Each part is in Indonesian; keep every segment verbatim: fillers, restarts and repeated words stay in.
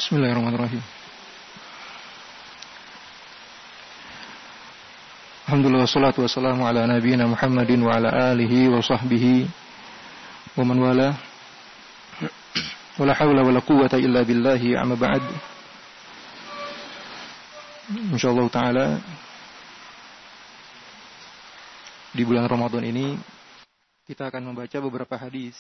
Bismillahirrahmanirrahim. Alhamdulillah wassalatu wassalamu ala nabiyyina Muhammadin wa ala alihi wa sahbihi wa man wala. Wala haula wala quwwata illa billahi amma ba'd. Insyaallah taala di bulan Ramadan ini kita akan membaca beberapa hadis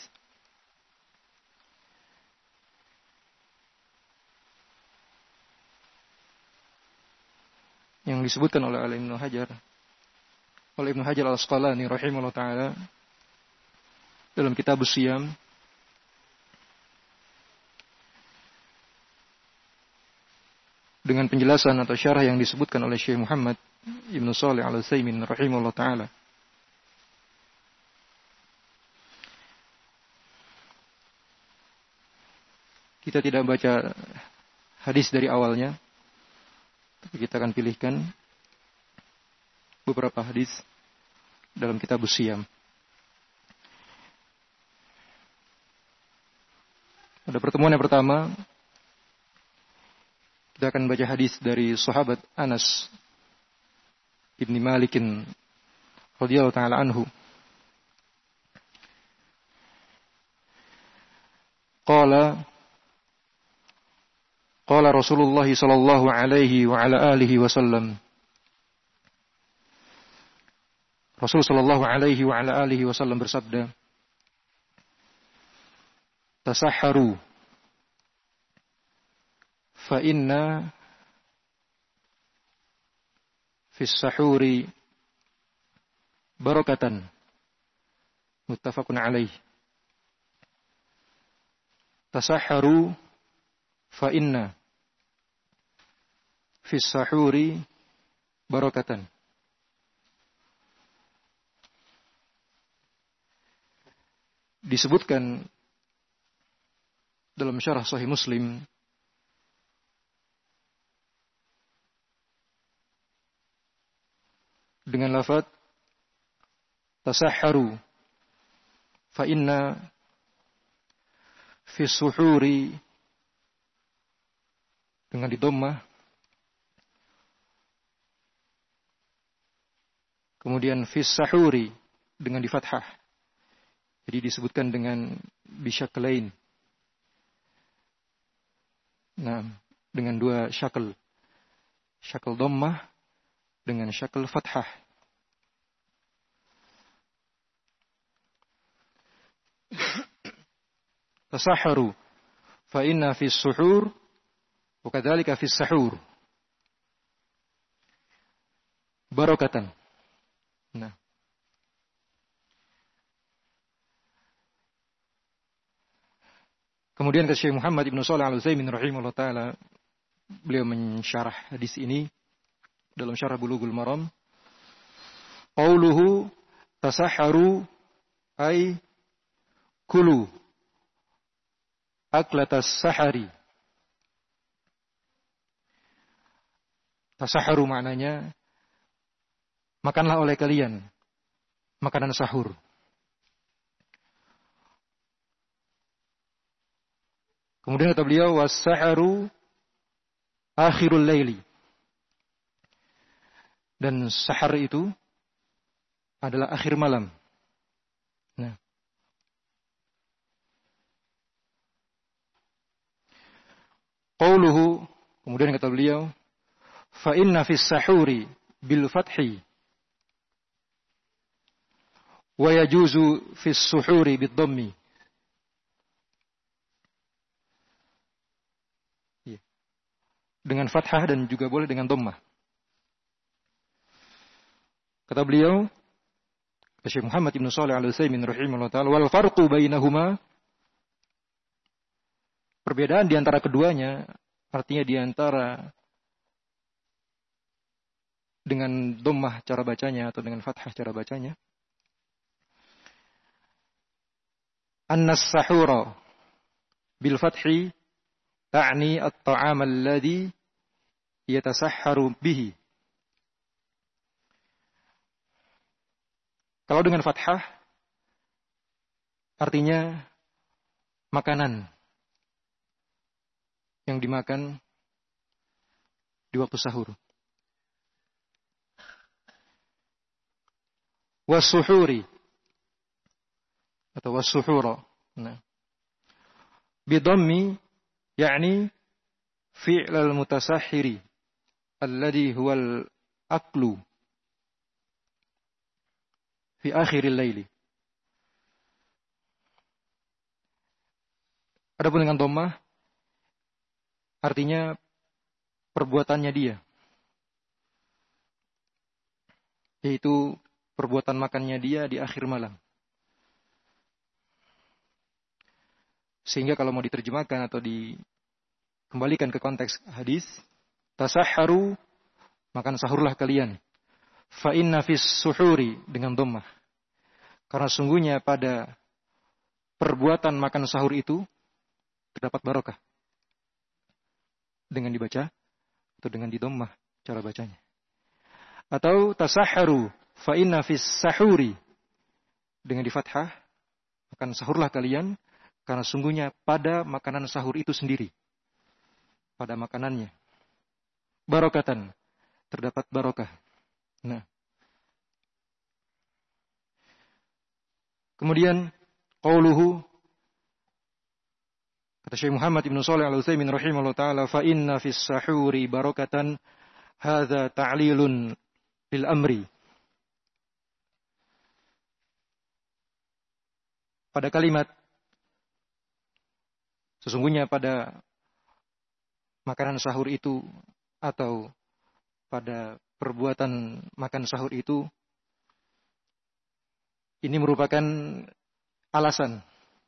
yang disebutkan oleh Ibnu Hajar oleh Ibnu Hajar Al-Asqalani rahimahullah taala dalam kitab As-Siyam dengan penjelasan atau syarah yang disebutkan oleh Syekh Muhammad Ibnu Shalih Al-Utsaimin rahimahullah taala. Kita tidak baca hadis dari awalnya, tapi kita akan pilihkan beberapa hadis dalam kitab As-Siyam. Pada pertemuan yang pertama, kita akan baca hadis dari sahabat Anas ibni Malikin radhiyallahu taala anhu. Qala Qala Rasulullah sallallahu alaihi wa ala alihi wasallam. Rasul sallallahu alaihi wa ala alihi wasallam bersabda, "Tasahharu fa inna fis sahuri barakatan." Muttafaqun alaih. Tasahharu fa inna fis sahuri barakatan. Disebutkan dalam syarah Sahih Muslim dengan lafaz tasahharu fa inna fis suhuri dengan didommah, kemudian fis sahuri dengan di fathah. Jadi disebutkan dengan bisyaklain. Nah, dengan dua syakl. Syakl dommah dengan syakl fathah. Tasahharu fa inna fis suhur wa kadzalika fis sahur barakatan. Nah, kemudian ke Syekh Muhammad Ibnu Shalih Al-Utsaimin rahimahullah taala, beliau mensyarah hadis ini dalam syarah Bulughul Maram. Qauluhu tasahharu ay kulu aklatas sahari. Tasahharu maknanya makanlah oleh kalian makanan sahur. Kemudian kata beliau was-saharu akhirul laili. Dan sahar itu adalah akhir malam. Nah. Qauluhu, kemudian kata beliau fa inna fis sahuri bil fathi wa yajuzu fis suhuri bid dhammi. Dengan fathah dan juga boleh dengan dhammah. Kata beliau, Syekh Muhammad Ibnu Shalih Al-Utsaimin rahimahullah taala, wal farqu bainahuma, perbedaan di antara keduanya, artinya di antara dengan dhammah cara bacanya atau dengan fathah cara bacanya. Annas sahura bil fathi ta'ni at-ta'am alladhi yatasahharu bihi. Kalau dengan fathah artinya makanan yang dimakan di waktu sahur. Was-suhuri atau was-suhura. Nah. Bidhammi yakni fi'l al-mutasahhiri alladhi huwa al-aklu fi akhir al-laili. Adapun dengan dhammah artinya perbuatannya dia, yaitu perbuatan makannya dia di akhir malam. Sehingga kalau mau diterjemahkan atau dikembalikan ke konteks hadis, tasahharu, makan sahurlah kalian. Fa inna fis suhuri, dengan dhammah. Karena sungguhnya pada perbuatan makan sahur itu terdapat barokah. Dengan dibaca atau dengan didommah cara bacanya. Atau tasahharu fa inna fis sahuri, dengan di fathah, makan sahurlah kalian karena sungguhnya pada makanan sahur itu sendiri, pada makanannya barokatan, terdapat barokah. Nah, kemudian qauluhu, kata Syekh Muhammad Ibn Shalih Al-Utsaimin rahimahullah ta'ala, fa inna fis sahuri barokatan, hadza ta'lilun lil amri. Pada kalimat sesungguhnya pada makanan sahur itu atau pada perbuatan makan sahur itu, ini merupakan alasan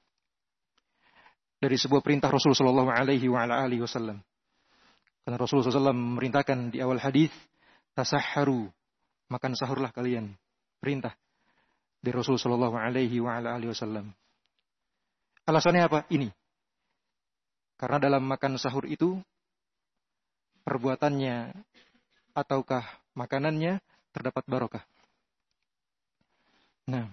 dari sebuah perintah Rasulullah Shallallahu Alaihi Wasallam. Karena Rasulullah shallallahu alaihi wasallam memerintahkan di awal hadis, tasahharu, makan sahurlah kalian. Perintah dari Rasulullah Shallallahu Alaihi Wasallam. Alasannya apa? Ini. Karena dalam makan sahur itu, perbuatannya ataukah makanannya terdapat barokah. Nah,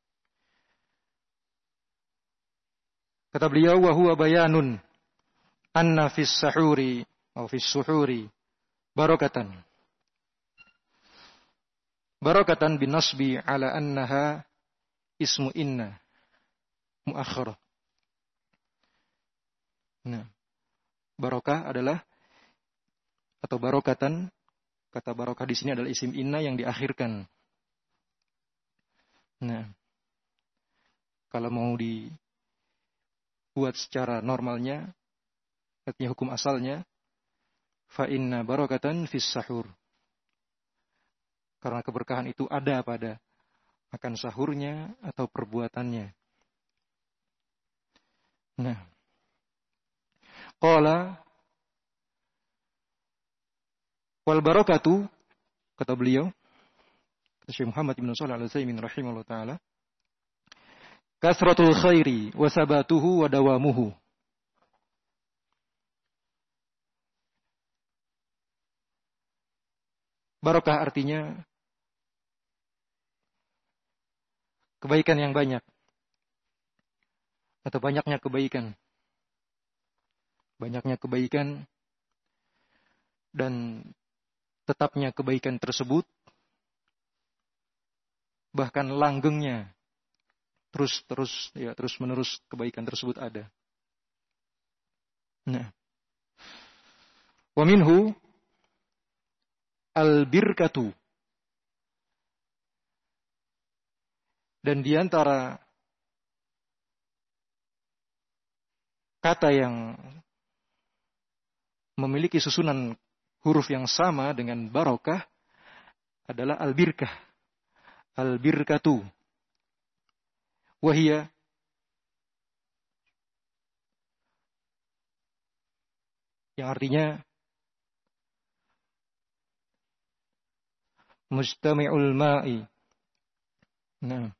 kata beliau, wa huwa bayanun anna fis sahuri atau fis suhuri barokatan. Barokatan bin nasbi ala annaha ismu inna muakhkharah. Nah, barokah adalah atau barokatan, kata barokah di sini adalah isim inna yang diakhirkan. Nah, kalau mau dibuat secara normalnya, artinya hukum asalnya, fa inna barokatan fis sahur. Karena keberkahan itu ada pada makan sahurnya atau perbuatannya. Nah, qala wal barakatu, kata beliau, kata Syekh Muhammad Ibn Shalih Al-Utsaimin rahimahullah ta'ala, kasratul khairi wa sabatuhu wa dawamuhu. Barakah artinya kebaikan yang banyak atau banyaknya kebaikan. Banyaknya kebaikan dan tetapnya kebaikan tersebut, bahkan langgengnya terus-terus ya terus-menerus kebaikan tersebut ada. Nah, wa minhu al-birkatu, dan di antara kata yang memiliki susunan huruf yang sama dengan barokah adalah al-birkah. Al-birkatu. Wahia, yang artinya mustami'ul ma'i. Nah,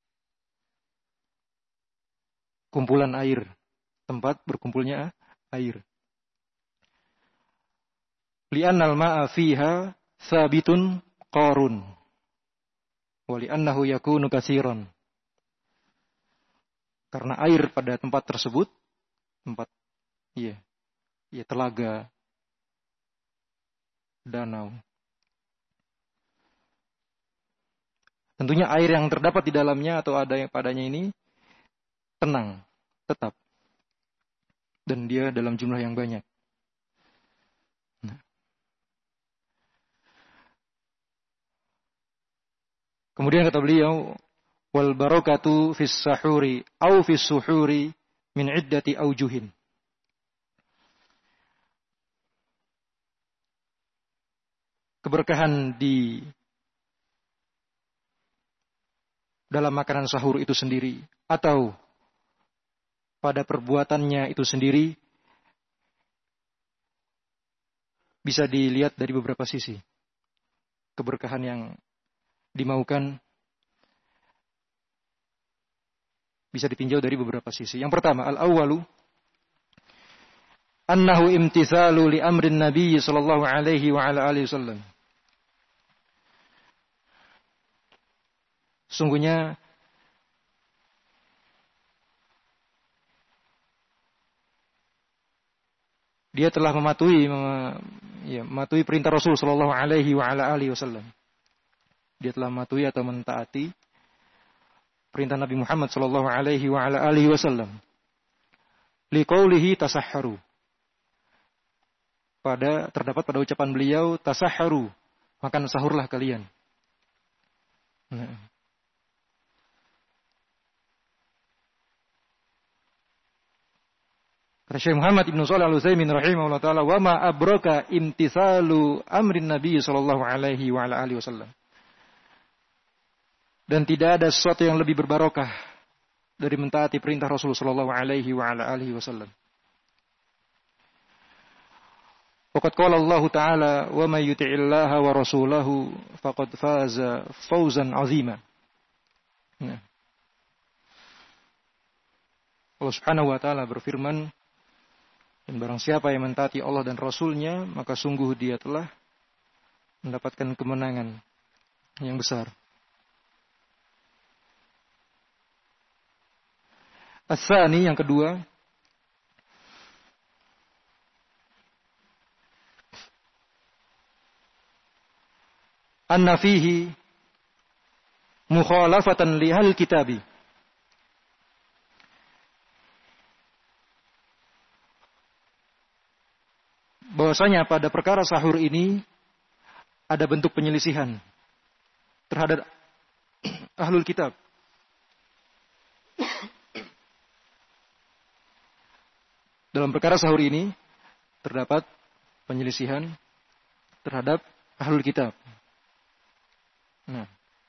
kumpulan air, tempat berkumpulnya air. Li'annal ma'a fiha sabitun qarun wa li'annahu yakunu katsiran. Karena air pada tempat tersebut, tempat iya, ya telaga, danau. Tentunya air yang terdapat di dalamnya atau ada yang padanya ini tenang, tetap. Dan dia dalam jumlah yang banyak. Nah. Kemudian kata beliau, wal barakatu fis sahuri au fis suhuri min iddati aujuhin. Keberkahan di dalam makanan sahur itu sendiri atau pada perbuatannya itu sendiri bisa dilihat dari beberapa sisi. Keberkahan yang dimaukan bisa ditinjau dari beberapa sisi. Yang pertama, al-awwalu annahu imtithalu li amrin nabiy sallallahu alaihi wa ala alihi wasallam. Sungguhnya dia telah mematuhi mem, ya, mematuhi perintah Rasul sallallahu alaihi wa ala alihi wasallam. Dia telah mematuhi atau mentaati perintah Nabi Muhammad sallallahu alaihi wa ala alihi wasallam. Liqaulihi tasahharu. Pada terdapat pada ucapan beliau tasahharu, makan sahurlah kalian. Nah. Kata Syekh Muhammad Ibn Shalih Al-Utsaimin rahimahullah taala, "Wa ma abraka imtithalu amrin Nabi sallallahu alaihi wa ala alihi wasallam." Dan tidak ada sesuatu yang lebih berbarokah dari mentaati perintah Rasul sallallahu alaihi wa ala alihi wasallam. Waqad qala Allah taala, "Wa may yuti'illaha wa rasulahu faqad faza fawzan 'azima." Nah. Allah Subhanahu wa taala berfirman, dan barang siapa yang mentaati Allah dan Rasul-Nya, maka sungguh dia telah mendapatkan kemenangan yang besar. As-tsani, yang kedua, anna fihi mukhalafatan li ahli kitabi. Bahwasanya pada perkara sahur ini ada bentuk penyelisihan terhadap ahlul kitab. Dalam perkara sahur ini terdapat penyelisihan terhadap ahlul kitab. Nah,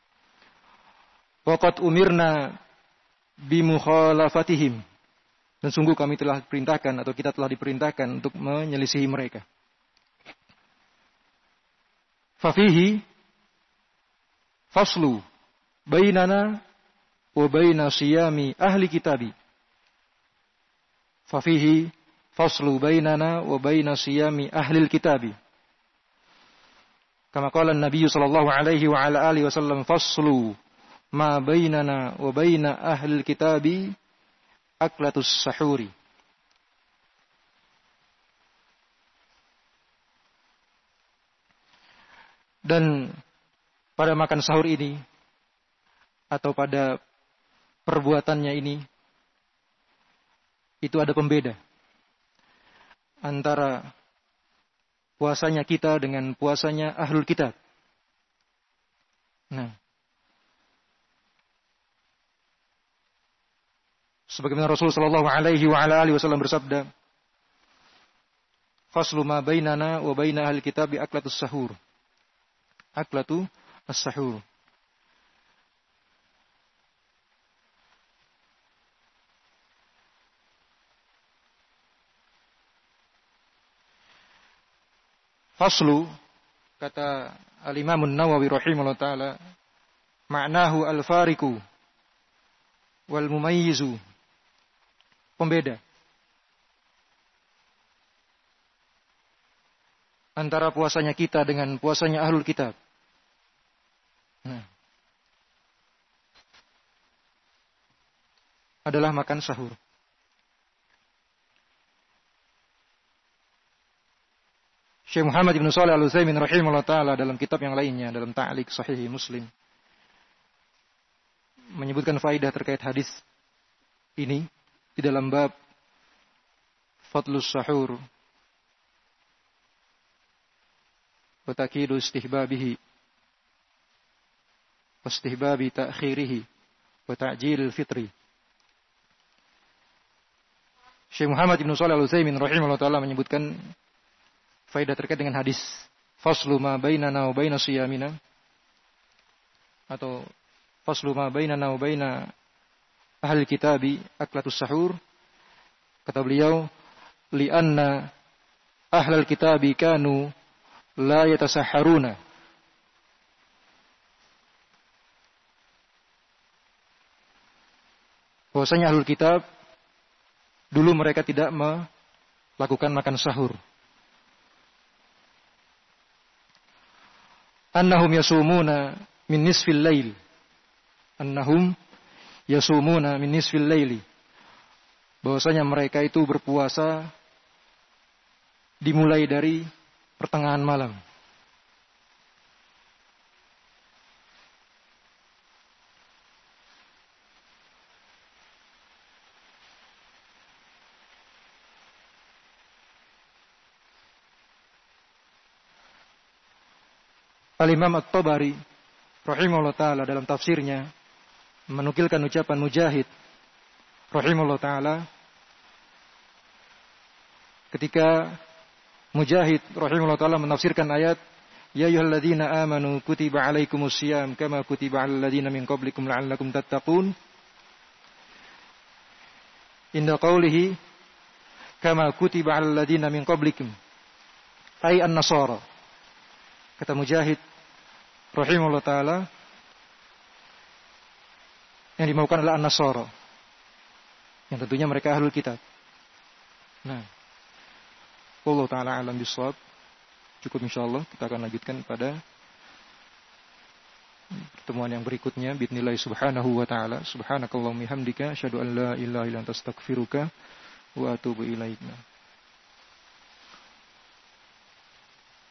waqad umirna bimukhalafatihim. Dan sungguh kami telah diperintahkan atau kita telah diperintahkan untuk menyelisihi mereka. Fafihi faslu bainana wa baina siyami ahli kitabi. Fafihi faslu bainana wa baina siyami ahli kitabi. Kama qala an-nabiy sallallahu alaihi wa ala alihi wasallam, faslu ma bainana wa baina ahli kitabi aklatus sahuri. Dan pada makan sahur ini atau pada perbuatannya ini itu ada pembeda antara puasanya kita dengan puasanya ahlul kitab. Nah, sebagaimana Rasul sallallahu alaihi wa ala alihi wasallam bersabda, "Faslu ma bainana wa baina ahli kitab bi aklatus sahur." Aklatu as-sahur. Faslu, kata Al-Imam An-Nawawi rahimahullah ta'ala, ma'nahu al-fariku wal mumayyizu, pembeda antara puasanya kita dengan puasanya ahlul kitab. Nah, adalah makan sahur. Syekh Muhammad Ibn Shalih Al-Utsaimin rahimahullah taala dalam kitab yang lainnya, dalam Ta'liq Sahih Muslim, menyebutkan faidah terkait hadis ini di dalam bab Fadlus Sahur wa takidu istihbabihi wa istihbabi ta'khirihi wa ta'jilil fitri. Syekh Muhammad Ibn Shalih Al-Utsaimin rahimahullah taala menyebutkan faedah terkait dengan hadis faslu ma bainana wa baina siyamina, atau faslu ma bainana wa baina ahli kitabi aklatus sahur. Kata beliau, li'anna ahlal kitabi kanu la yatasahharuna, bahwasanya ahlul kitab dulu mereka tidak melakukan makan sahur. Annahum yasumuna min nisfil lail. Annahum yasumuna min nisfil laili. Bahwasanya mereka itu berpuasa dimulai dari pertengahan malam. Al-Imam At-Tabari rahimahullah taala dalam tafsirnya menukilkan ucapan Mujahid rahimahullah taala ketika Mujahid rahimahullah taala menafsirkan ayat ya ayyuhalladzina amanu kutiba alaikumusiyam kama kutiba alal ladzina min qablikum la'allakum tattaqun. Inda qawlihi kama kutiba alal ladzina min qablikum ay an-nasara. Kata Mujahid rahimahullah taala, yang dimaukan adalah an-nasara, yang tentunya mereka ahlul kitab. Nah, wallahu taala alam bisawab. Cukup insyaallah, kita akan lanjutkan pada pertemuan yang berikutnya bismillah subhanahu wa taala. Subhanakallahumma hamdika asyhadu an la ilaha illa anta astaghfiruka wa atubu ilaika.